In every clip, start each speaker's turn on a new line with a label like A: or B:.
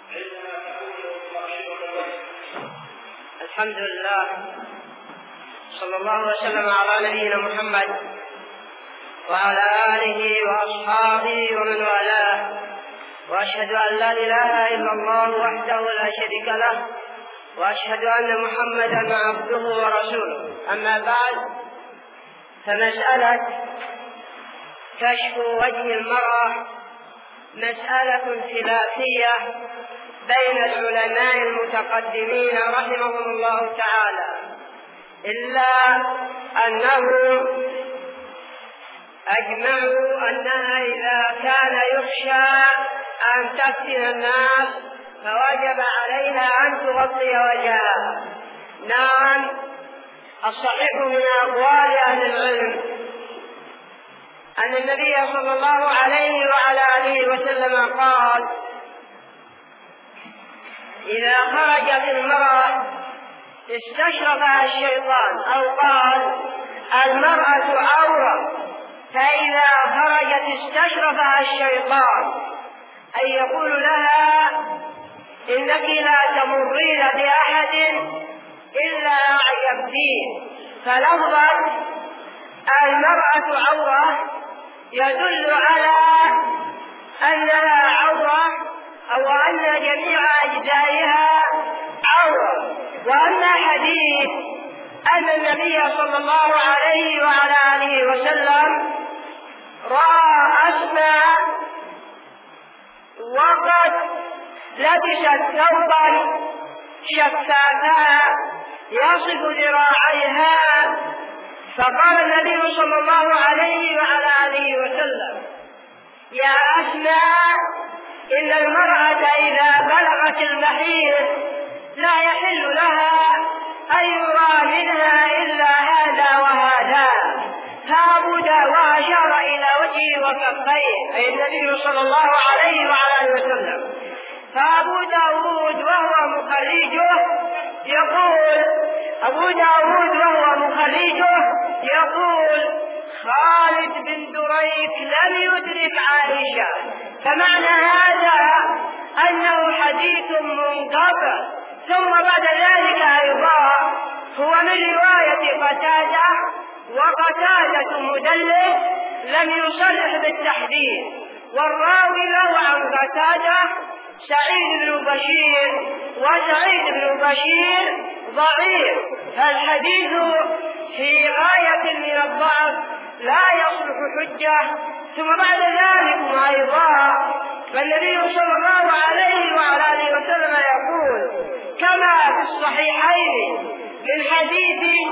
A: الحمد لله، صلى الله وسلم على نبينا محمد وعلى آله وأصحابه ومن والاه، وأشهد أن لا إله إلا الله وحده لا شريك له، وأشهد أن محمدا عبده ورسوله. أما بعد، فمسألة كشف وجه المرأة مسألة خلافية بين العلماء المتقدمين رحمهم الله تعالى، إلا أنهم أجمعوا أنها إذا كان يخشى أن تفتن الناس فوجب عليها أن تغطي وجهها. نعم، الصحيح من أقوال أهل العلم أن النبي صلى الله عليه وعلى آله وسلم قال: إذا خرجت المرأة استشرفها الشيطان، أو قال: المرأة عورة، فإذا خرجت استشرفها الشيطان، أي يقول لها: إنك لا تمرين بأحد إلا أعجبتيه. فلفظة المرأة عورة يدل على أنها عورة، أو أن جميع أجزائها عورة. وأما حديث أن النبي صلى الله عليه وعلى آله وسلم رأى أسماء وقد لبست ثوبا شفافا يصف ذراعيها، فقال النبي صلى الله عليه وعلى آله وسلم: يا أسماء، إن المرأة إذا بلغت المحيض لا يحل لها أن يرى منها إلا هذا وهذا. فأبدا، وأشار إلى وجهه وكفيه، أي النبي صلى الله عليه وعلى آله وسلم. فأبو داود وهو مخرجه يقول: خالد بن دريك لم يدرك عائشة. فمعنى هذا أنه حديث منقطع. ثم بعد ذلك أيضا هو من رواية قتادة، وقتادة مدلس لم يصرح بالتحديث، والراوي له عن قتادة سعيد بن بشير، وسعيد بن بشير ضعيف، فالحديث في غاية من الضعف لا يصلح حجة. ثم بعد ذلك أيضا فالنبي صلى الله عليه وعلى آله وسلم يقول كما في الصحيحين من حديث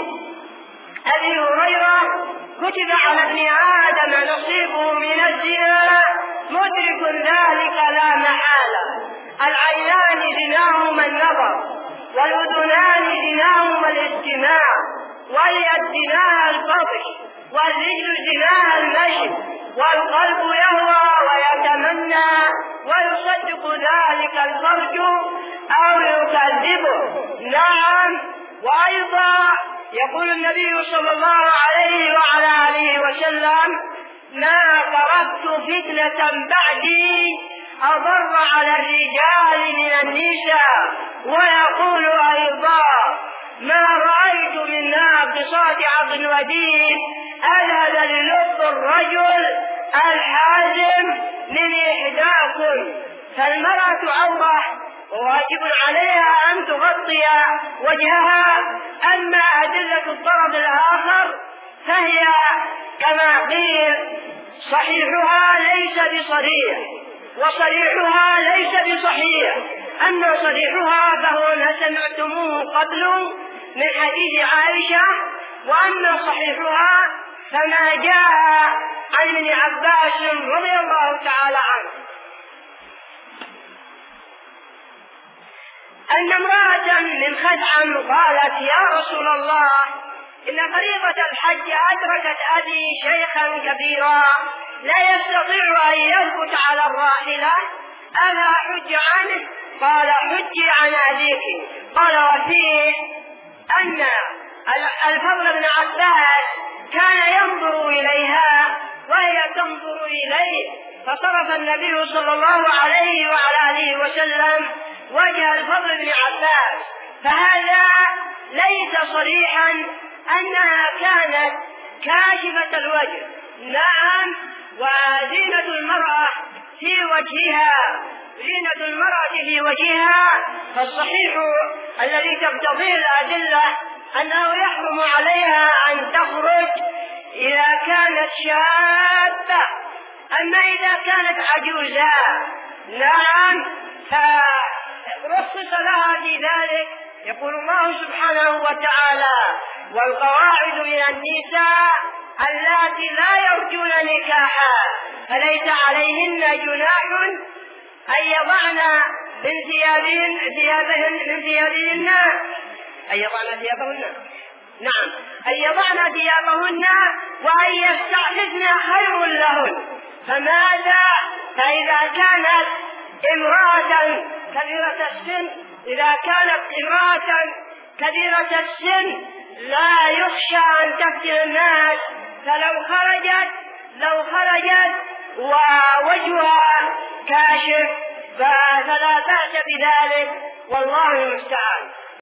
A: أبي هريرة: كتب على ابن آدم نصيبه من الزنا، مدرك ذلك لا محالة. العينان زناهما النظر، والأذنان زناهما الاستماع، واليد زناها البطش، والرجل زناها المشي، والقلب يهوى ويتمنى، ويصدق ذلك الفرج أو يكذبه. نعم، وأيضا يقول النبي صلى الله عليه وعلى آله وسلم: ما تركت فتنة بعدي أضر على الرجال من النساء. ويقول أيضا: ما رأيت من ناقصات عقل ودين أذهب للب الرجل الحازم من إحداكم. فالمرأة عورة وواجب عليها أن تغطي وجهها. أما أدلة الطرف الآخر فهي كما قيل: صحيحها ليس بصريح، وصريحها ليس بصحيح. أما صريحها فهو ما سمعتموه قبل من حديث عائشة، وأما صحيحها فما جاء عن ابن عباس رضي الله تعالى عنه أن امرأة من خثعم قالت: يا رسول الله، إن فريضة الحج أدركت أبي شيخا كبيرا لا يستطيع أن يثبت على الراحلة، ألا حج عنه؟ قال: حجي عن أبيك. قال: وفيه أن الفضل بن عباس كان ينظر إليها وهي تنظر إليه، فصرف النبي صلى الله عليه وعلى آله وسلم وجه الفضل بن عباس، فهذا ليس صريحا أنها كانت كاشفة الوجه. نعم، وزينة المرأة في وجهها، زينة المرأة في وجهها، فالصحيح الذي تقتضيه الأدلة أنه يحرم عليها أن تخرج إذا كانت شابة. أما إذا كانت عجوزا نعم فرخص لها في ذلك. يقول الله سبحانه وتعالى: والقواعد من النساء اللاتي لا يرجون نكاحا فليس عليهن جناح أن يضعن من ثيابهن أن يضعن ثيابهن، نعم، أن يضعن ثيابهن وأن يستعففن خير لهن. فماذا؟ فإذا كانت امرأة كبيرة السن، إذا كانت امرأة كبيرة السن لا يخشى أن تفتن الناس، فلو خرجت ووجهها كاشف فلا بأس بذلك، والله المستعان.